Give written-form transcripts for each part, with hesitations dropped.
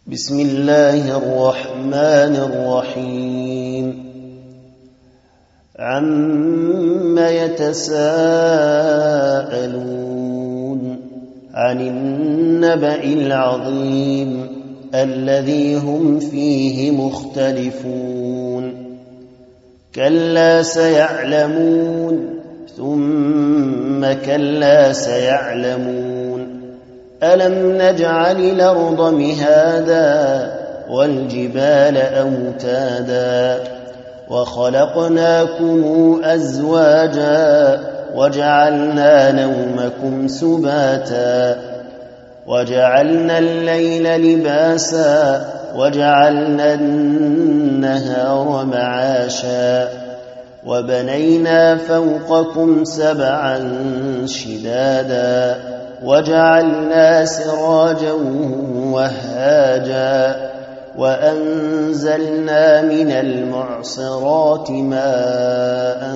بسم الله الرحمن الرحيم عم يتساءلون عن النبأ العظيم الذي هم فيه مختلفون كلا سيعلمون ثم كلا سيعلمون ألم نجعل الأرض مهادا والجبال أوتادا وخلقناكم أزواجا وجعلنا نومكم سباتا وجعلنا الليل لباسا وجعلنا النهار معاشا وبنينا فوقكم سبعا شدادا وجعلنا سراجا وهاجا وأنزلنا من المعصرات ماء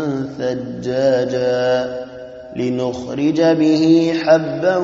ثجاجا لنخرج به حبا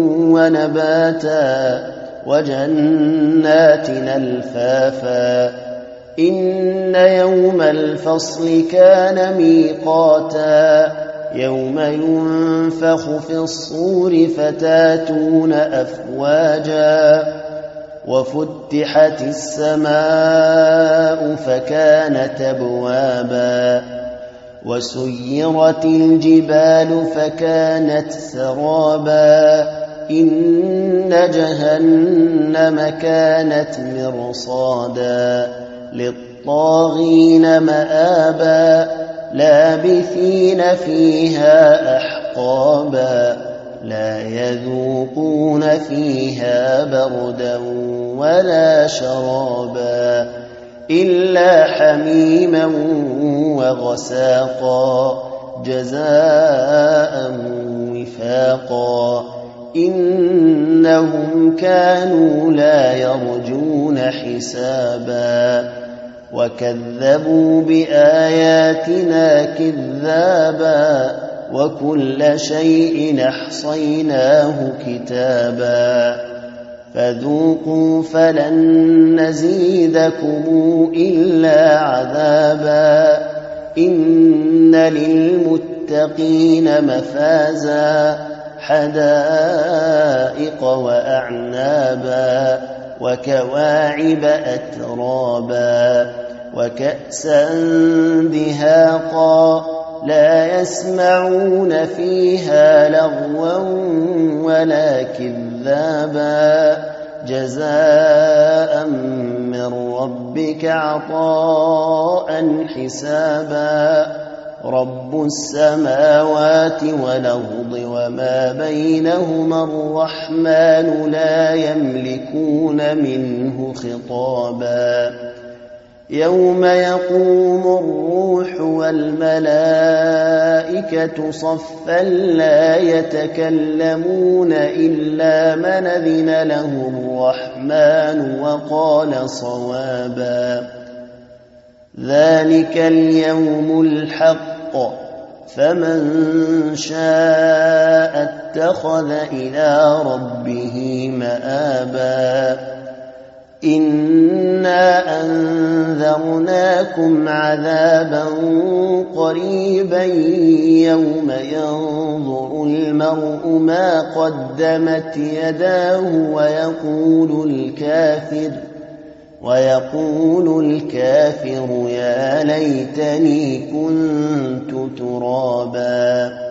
ونباتا وجنات ألفافا إن يوم الفصل كان ميقاتا يوم ينفخ في الصور فتاتون أفواجا وفتحت السماء فكانت أبوابا وسيرت الجبال فكانت سرابا إن جهنم كانت مرصادا للطاغين مآبا لابثين فيها أحقابا لا يذوقون فيها بردا ولا شرابا إلا حميما وغساقا جزاء وفاقا إنهم كانوا لا يرجون حسابا وكذبوا بآياتنا كذابا وكل شيء أحصيناه كتابا فذوقوا فلن نزيدكم إلا عذابا إن للمتقين مفازا حدائق وأعنابا وكواعب أترابا وكأسا دهاقا لا يسمعون فيها لغوا ولا كذابا جزاء من ربك عطاء حسابا رب السماوات والأرض وما بينهما الرحمن لا يملكون منه خطابا يوم يقوم الروح والملائكة صفا لا يتكلمون إلا من أذن له الرحمن وقال صوابا ذلك اليوم الحق فمن شاء اتخذ إلى ربه مآبا إنا أنذرناكم عذابا قريبا يوم ينظر المرء ما قدمت يداه ويقول الكافر يا ليتني كنت ترابا